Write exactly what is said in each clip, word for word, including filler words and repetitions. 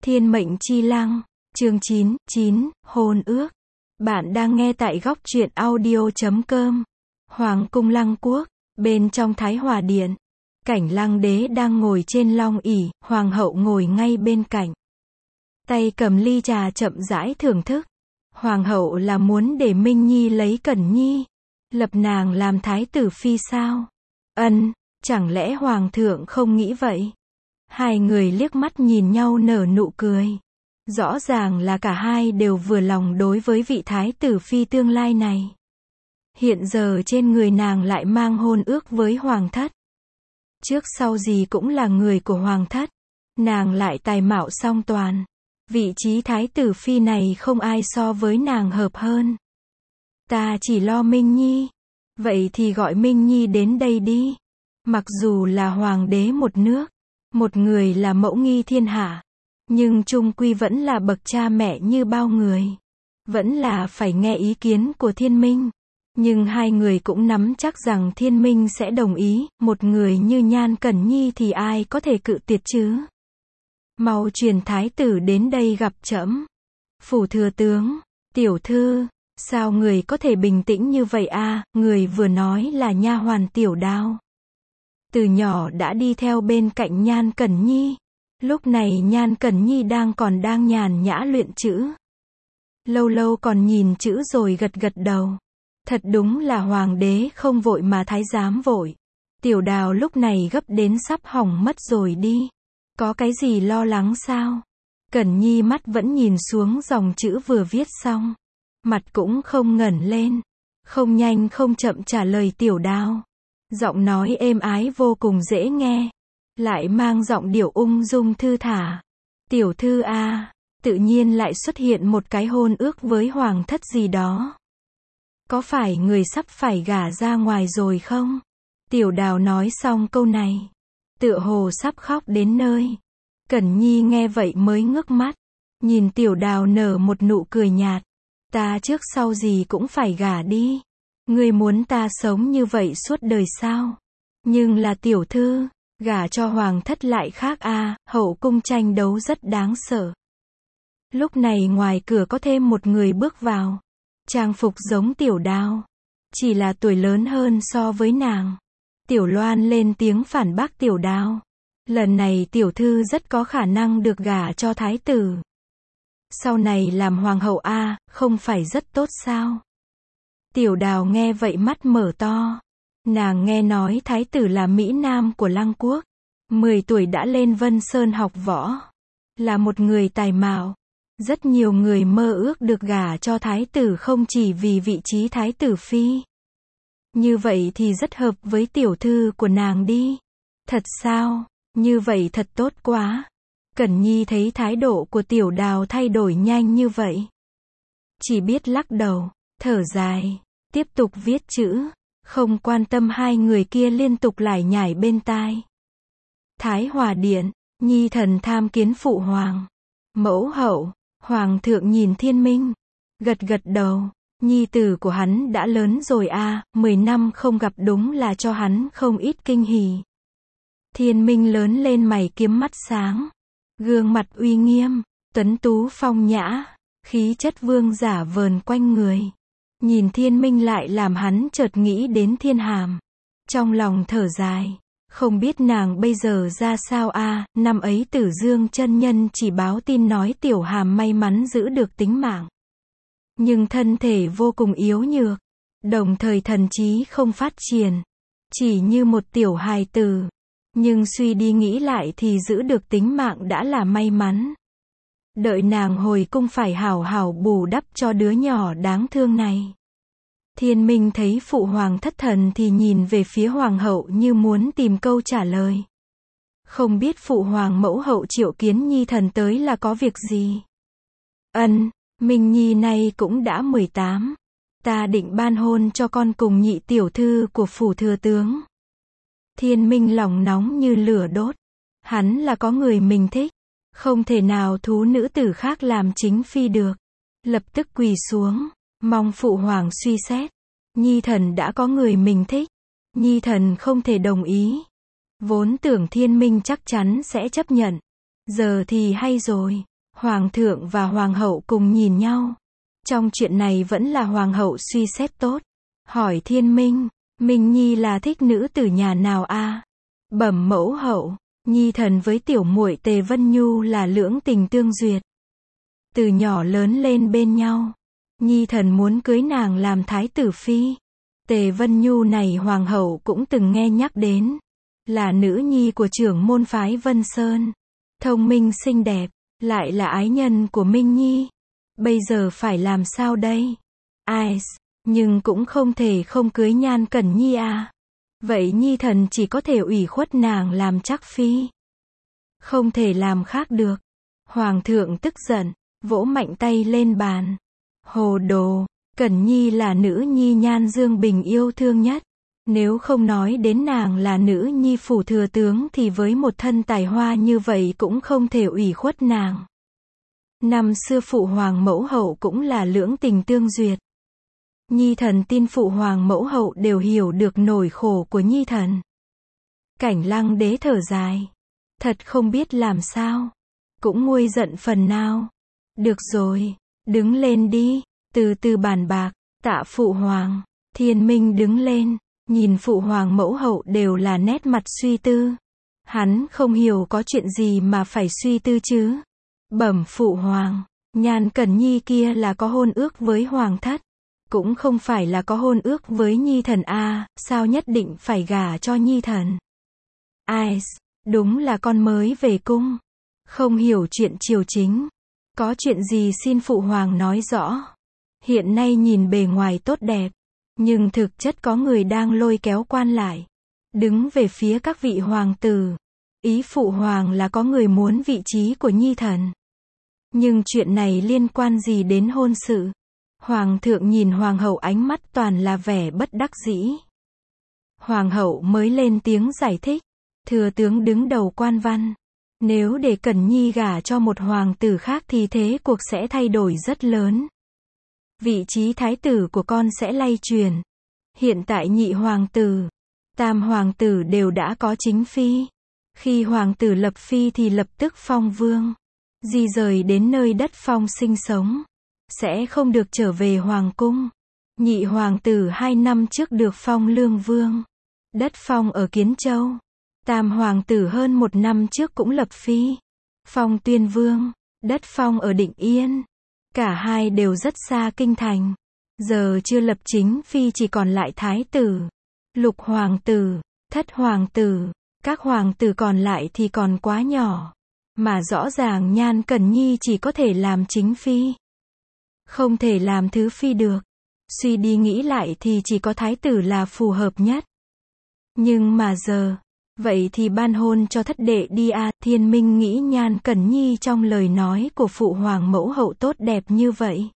Thiên mệnh chi lăng, chương chín, chín, hôn ước. Bạn đang nghe tại góc truyện audio chấm com. Hoàng cung Lăng Quốc, bên trong Thái Hòa Điện. Cảnh Lăng Đế đang ngồi trên long ỷ, hoàng hậu ngồi ngay bên cạnh. Tay cầm ly trà chậm rãi thưởng thức. Hoàng hậu là muốn để Minh Nhi lấy Cẩn Nhi, lập nàng làm thái tử phi sao? Ân, chẳng lẽ hoàng thượng không nghĩ vậy? Hai người liếc mắt nhìn nhau nở nụ cười. Rõ ràng là cả hai đều vừa lòng đối với vị thái tử phi tương lai này. Hiện giờ trên người nàng lại mang hôn ước với hoàng thất. Trước sau gì cũng là người của hoàng thất. Nàng lại tài mạo song toàn. Vị trí thái tử phi này không ai so với nàng hợp hơn. Ta chỉ lo Minh Nhi. Vậy thì gọi Minh Nhi đến đây đi. Mặc dù là hoàng đế một nước, một người là mẫu nghi thiên hạ, nhưng chung quy vẫn là bậc cha mẹ như bao người. Vẫn là phải nghe ý kiến của Thiên Minh. Nhưng hai người cũng nắm chắc rằng Thiên Minh sẽ đồng ý, một người như Nhan Cẩn Nhi thì ai có thể cự tuyệt chứ? Mau truyền thái tử đến đây gặp trẫm. Phủ thừa tướng, tiểu thư, sao người có thể bình tĩnh như vậy a? Người vừa nói là nha hoàn Tiểu Đao. Từ nhỏ đã đi theo bên cạnh Nhan Cẩn Nhi. Lúc này Nhan Cẩn Nhi đang còn đang nhàn nhã luyện chữ. Lâu lâu còn nhìn chữ rồi gật gật đầu. Thật đúng là hoàng đế không vội mà thái giám vội. Tiểu Đào lúc này gấp đến sắp hỏng mất rồi đi. Có cái gì lo lắng sao? Cẩn Nhi mắt vẫn nhìn xuống dòng chữ vừa viết xong. Mặt cũng không ngẩng lên. Không nhanh không chậm trả lời Tiểu Đao. Giọng nói êm ái vô cùng dễ nghe. Lại mang giọng điệu ung dung thư thả. Tiểu thư a, tự nhiên lại xuất hiện một cái hôn ước với hoàng thất gì đó. Có phải người sắp phải gả ra ngoài rồi không? Tiểu Đào nói xong câu này, tựa hồ sắp khóc đến nơi. Cẩn Nhi nghe vậy mới ngước mắt, nhìn Tiểu Đào nở một nụ cười nhạt. Ta trước sau gì cũng phải gả đi. Ngươi muốn ta sống như vậy suốt đời sao? Nhưng là tiểu thư, gả cho hoàng thất lại khác a, hậu cung tranh đấu rất đáng sợ. Lúc này ngoài cửa có thêm một người bước vào. Trang phục giống Tiểu Đao, chỉ là tuổi lớn hơn so với nàng. Tiểu Loan lên tiếng phản bác Tiểu Đao. Lần này tiểu thư rất có khả năng được gả cho thái tử. Sau này làm hoàng hậu a, không phải rất tốt sao? Tiểu Đào nghe vậy mắt mở to. Nàng nghe nói thái tử là Mỹ Nam của Lăng Quốc. mười tuổi đã lên Vân Sơn học võ. Là một người tài mạo. Rất nhiều người mơ ước được gả cho thái tử không chỉ vì vị trí thái tử phi. Như vậy thì rất hợp với tiểu thư của nàng đi. Thật sao? Như vậy thật tốt quá. Cẩn Nhi thấy thái độ của Tiểu Đào thay đổi nhanh như vậy. Chỉ biết lắc đầu, thở dài, tiếp tục viết chữ, không quan tâm hai người kia liên tục lải nhải bên tai. Thái Hòa Điện, Nhi thần tham kiến phụ hoàng. Mẫu hậu, hoàng thượng nhìn Thiên Minh, gật gật đầu. Nhi tử của hắn đã lớn rồi a, mười năm không gặp đúng là cho hắn không ít kinh hỉ. Thiên Minh lớn lên mày kiếm mắt sáng, gương mặt uy nghiêm, tuấn tú phong nhã, khí chất vương giả vờn quanh người. Nhìn Thiên Minh lại làm hắn chợt nghĩ đến Thiên Hàm. Trong lòng thở dài, không biết nàng bây giờ ra sao a, năm ấy Tử Dương chân nhân chỉ báo tin nói Tiểu Hàm may mắn giữ được tính mạng. Nhưng thân thể vô cùng yếu nhược, đồng thời thần trí không phát triển, chỉ như một tiểu hài tử. Nhưng suy đi nghĩ lại thì giữ được tính mạng đã là may mắn. Đợi nàng hồi cung phải hảo hảo bù đắp cho đứa nhỏ đáng thương này. Thiên Minh thấy phụ hoàng thất thần thì nhìn về phía hoàng hậu như muốn tìm câu trả lời. Không biết phụ hoàng mẫu hậu triệu kiến Nhi thần tới là có việc gì? Ân, Minh Nhi này cũng đã mười tám. Ta định ban hôn cho con cùng nhị tiểu thư của phủ thừa tướng. Thiên Minh lòng nóng như lửa đốt. Hắn là có người mình thích. Không thể nào thú nữ tử khác làm chính phi được. Lập tức quỳ xuống, mong phụ hoàng suy xét. Nhi thần đã có người mình thích. Nhi thần không thể đồng ý. Vốn tưởng Thiên Minh chắc chắn sẽ chấp nhận. Giờ thì hay rồi. Hoàng thượng và hoàng hậu cùng nhìn nhau. Trong chuyện này vẫn là hoàng hậu suy xét tốt. Hỏi Thiên Minh, Minh Nhi là thích nữ tử nhà nào a? Bẩm mẫu hậu, Nhi thần với tiểu muội Tề Vân Nhu là lưỡng tình tương duyệt. Từ nhỏ lớn lên bên nhau. Nhi thần muốn cưới nàng làm thái tử phi. Tề Vân Nhu này hoàng hậu cũng từng nghe nhắc đến. Là nữ nhi của trưởng môn phái Vân Sơn. Thông minh xinh đẹp, lại là ái nhân của Minh Nhi. Bây giờ phải làm sao đây? Ai, nhưng cũng không thể không cưới Nhan Cẩn Nhi à. Vậy Nhi thần chỉ có thể ủy khuất nàng làm chắc phi. Không thể làm khác được. Hoàng thượng tức giận, vỗ mạnh tay lên bàn. Hồ đồ, Cẩn Nhi là nữ nhi Nhan Dương Bình yêu thương nhất. Nếu không nói đến nàng là nữ nhi phủ thừa tướng thì với một thân tài hoa như vậy cũng không thể ủy khuất nàng. Năm xưa phụ hoàng mẫu hậu cũng là lưỡng tình tương duyệt. Nhi thần tin phụ hoàng mẫu hậu đều hiểu được nỗi khổ của Nhi thần. Cảnh Lăng đế thở dài. Thật không biết làm sao. Cũng nguôi giận phần nào. Được rồi, đứng lên đi, từ từ bàn bạc. Tạ phụ hoàng. Thiên Minh đứng lên, nhìn phụ hoàng mẫu hậu đều là nét mặt suy tư. Hắn không hiểu có chuyện gì mà phải suy tư chứ. Bẩm phụ hoàng, Nhan Cẩn Nhi kia là có hôn ước với hoàng thất. Cũng không phải là có hôn ước với Nhi thần a, sao nhất định phải gả cho Nhi thần. Ai, đúng là con mới về cung. Không hiểu chuyện triều chính. Có chuyện gì xin phụ hoàng nói rõ. Hiện nay nhìn bề ngoài tốt đẹp. Nhưng thực chất có người đang lôi kéo quan lại. Đứng về phía các vị hoàng tử. Ý phụ hoàng là có người muốn vị trí của Nhi thần. Nhưng chuyện này liên quan gì đến hôn sự? Hoàng thượng nhìn hoàng hậu ánh mắt toàn là vẻ bất đắc dĩ. Hoàng hậu mới lên tiếng giải thích. Thừa tướng đứng đầu quan văn. Nếu để Cẩn Nhi gả cho một hoàng tử khác thì thế cuộc sẽ thay đổi rất lớn. Vị trí thái tử của con sẽ lay truyền. Hiện tại nhị hoàng tử, tam hoàng tử đều đã có chính phi. Khi hoàng tử lập phi thì lập tức phong vương. Di rời đến nơi đất phong sinh sống. Sẽ không được trở về hoàng cung. Nhị hoàng tử hai năm trước được phong lương vương. Đất phong ở Kiến Châu. Tam hoàng tử hơn một năm trước cũng lập phi. Phong tuyên vương. Đất phong ở Định Yên. Cả hai đều rất xa kinh thành. Giờ chưa lập chính phi chỉ còn lại thái tử, lục hoàng tử, thất hoàng tử. Các hoàng tử còn lại thì còn quá nhỏ. Mà rõ ràng Nhan Cẩn Nhi chỉ có thể làm chính phi. Không thể làm thứ phi được. Suy đi nghĩ lại thì chỉ có thái tử là phù hợp nhất. Nhưng mà giờ, vậy thì ban hôn cho thất đệ đi à. Thiên Minh nghĩ Nhan Cẩn Nhi trong lời nói của phụ hoàng mẫu hậu tốt đẹp như vậy.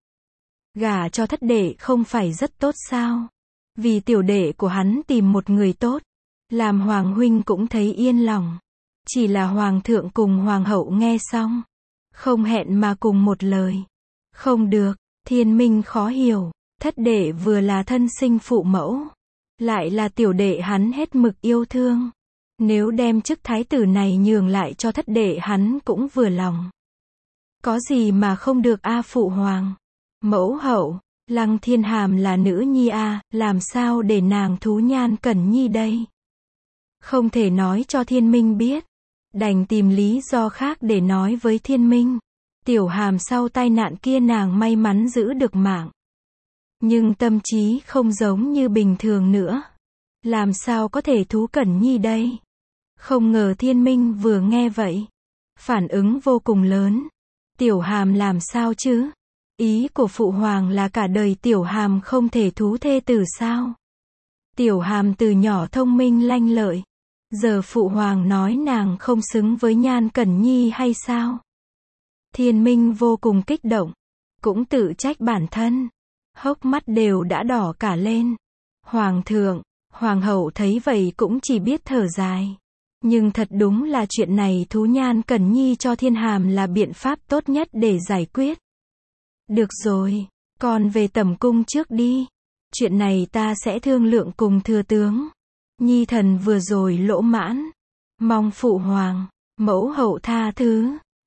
Gả cho thất đệ không phải rất tốt sao? Vì tiểu đệ của hắn tìm một người tốt. Làm hoàng huynh cũng thấy yên lòng. Chỉ là hoàng thượng cùng hoàng hậu nghe xong. Không hẹn mà cùng một lời. Không được, Thiên Minh khó hiểu. Thất đệ vừa là thân sinh phụ mẫu. Lại là tiểu đệ hắn hết mực yêu thương. Nếu đem chức thái tử này nhường lại cho thất đệ hắn cũng vừa lòng. Có gì mà không được a phụ hoàng. Mẫu hậu, Lăng Thiên Hàm là nữ nhi a, làm sao để nàng thú Nhan Cẩn Nhi đây? Không thể nói cho Thiên Minh biết. Đành tìm lý do khác để nói với Thiên Minh. Tiểu Hàm sau tai nạn kia nàng may mắn giữ được mạng. Nhưng tâm trí không giống như bình thường nữa. Làm sao có thể thú Cẩn Nhi đây? Không ngờ Thiên Minh vừa nghe vậy. Phản ứng vô cùng lớn. Tiểu Hàm làm sao chứ? Ý của phụ hoàng là cả đời Tiểu Hàm không thể thú thê tử sao? Tiểu Hàm từ nhỏ thông minh lanh lợi. Giờ phụ hoàng nói nàng không xứng với Nhan Cẩn Nhi hay sao? Thiên Minh vô cùng kích động. Cũng tự trách bản thân. Hốc mắt đều đã đỏ cả lên. Hoàng thượng, hoàng hậu thấy vậy cũng chỉ biết thở dài. Nhưng thật đúng là chuyện này thú Nhan Cẩn Nhi cho Thiên Hàm là biện pháp tốt nhất để giải quyết. Được rồi, con về tẩm cung trước đi. Chuyện này ta sẽ thương lượng cùng thừa tướng. Nhi thần vừa rồi lỗ mãn. Mong phụ hoàng, mẫu hậu tha thứ.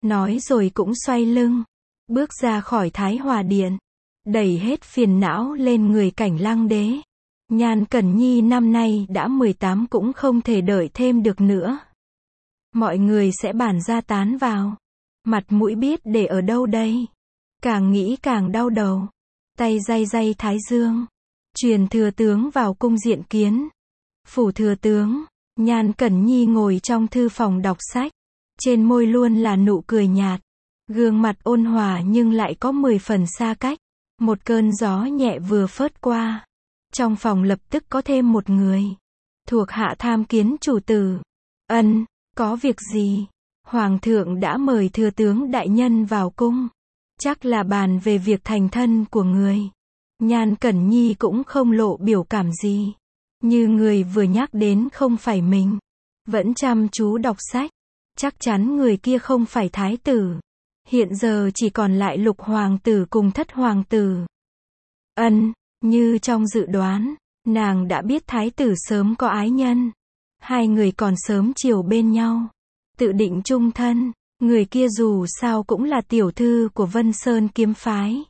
Nói rồi cũng xoay lưng, bước ra khỏi Thái Hòa Điện, đẩy hết phiền não lên người Cảnh Lăng Đế. Nhan Cẩn Nhi năm nay đã mười tám cũng không thể đợi thêm được nữa. Mọi người sẽ bàn ra tán vào. Mặt mũi biết để ở đâu đây? Càng nghĩ càng đau đầu. Tay day day thái dương. Truyền thừa tướng vào cung diện kiến. Phủ thừa tướng. Nhan Cẩn Nhi ngồi trong thư phòng đọc sách. Trên môi luôn là nụ cười nhạt. Gương mặt ôn hòa nhưng lại có mười phần xa cách. Một cơn gió nhẹ vừa phớt qua. Trong phòng lập tức có thêm một người. Thuộc hạ tham kiến chủ tử. Ân, có việc gì? Hoàng thượng đã mời thừa tướng đại nhân vào cung. Chắc là bàn về việc thành thân của người. Nhan Cẩn Nhi cũng không lộ biểu cảm gì. Như người vừa nhắc đến không phải mình. Vẫn chăm chú đọc sách. Chắc chắn người kia không phải thái tử. Hiện giờ chỉ còn lại lục hoàng tử cùng thất hoàng tử. Ân, như trong dự đoán, nàng đã biết thái tử sớm có ái nhân. Hai người còn sớm chiều bên nhau. Tự định chung thân, người kia dù sao cũng là tiểu thư của Vân Sơn kiếm phái.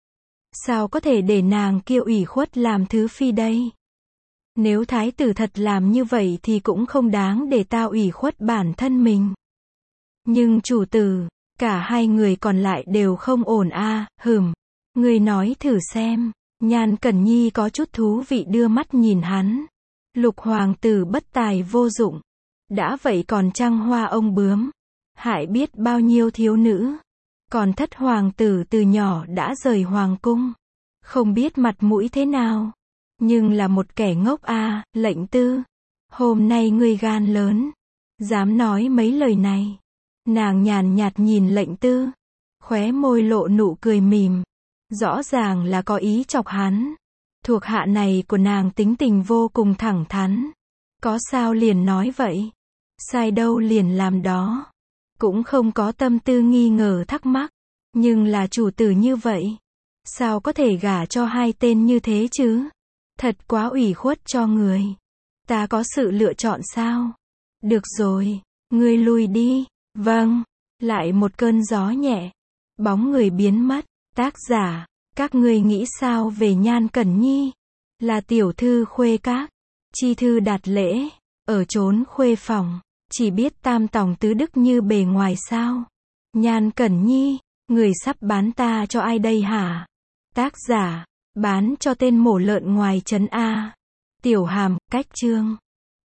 Sao có thể để nàng kia ủy khuất làm thứ phi đây? Nếu thái tử thật làm như vậy thì cũng không đáng để ta ủy khuất bản thân mình. Nhưng chủ tử, cả hai người còn lại đều không ổn a, à, hừm. Người nói thử xem. Nhan Cẩn Nhi có chút thú vị đưa mắt nhìn hắn. Lục hoàng tử bất tài vô dụng. Đã vậy còn trăng hoa ông bướm. Hại biết bao nhiêu thiếu nữ. Còn thất hoàng tử từ nhỏ đã rời hoàng cung. Không biết mặt mũi thế nào. Nhưng là một kẻ ngốc a, à, lệnh tư. Hôm nay ngươi gan lớn. Dám nói mấy lời này. Nàng nhàn nhạt nhìn lệnh tư. Khóe môi lộ nụ cười mỉm. Rõ ràng là có ý chọc hắn. Thuộc hạ này của nàng tính tình vô cùng thẳng thắn. Có sao liền nói vậy. Sai đâu liền làm đó. Cũng không có tâm tư nghi ngờ thắc mắc. Nhưng là chủ tử như vậy. Sao có thể gả cho hai tên như thế chứ? Thật quá ủy khuất cho người. Ta có sự lựa chọn sao? Được rồi. Ngươi lui đi. Vâng. Lại một cơn gió nhẹ. Bóng người biến mất. Tác giả. Các ngươi nghĩ sao về Nhan Cẩn Nhi? Là tiểu thư khuê các. Chi thư đạt lễ. Ở trốn khuê phòng. Chỉ biết tam tòng tứ đức như bề ngoài sao? Nhan Cẩn Nhi. Người sắp bán ta cho ai đây hả? Tác giả. Bán cho tên mổ lợn ngoài trấn A. Tiểu Hàm, cách chương.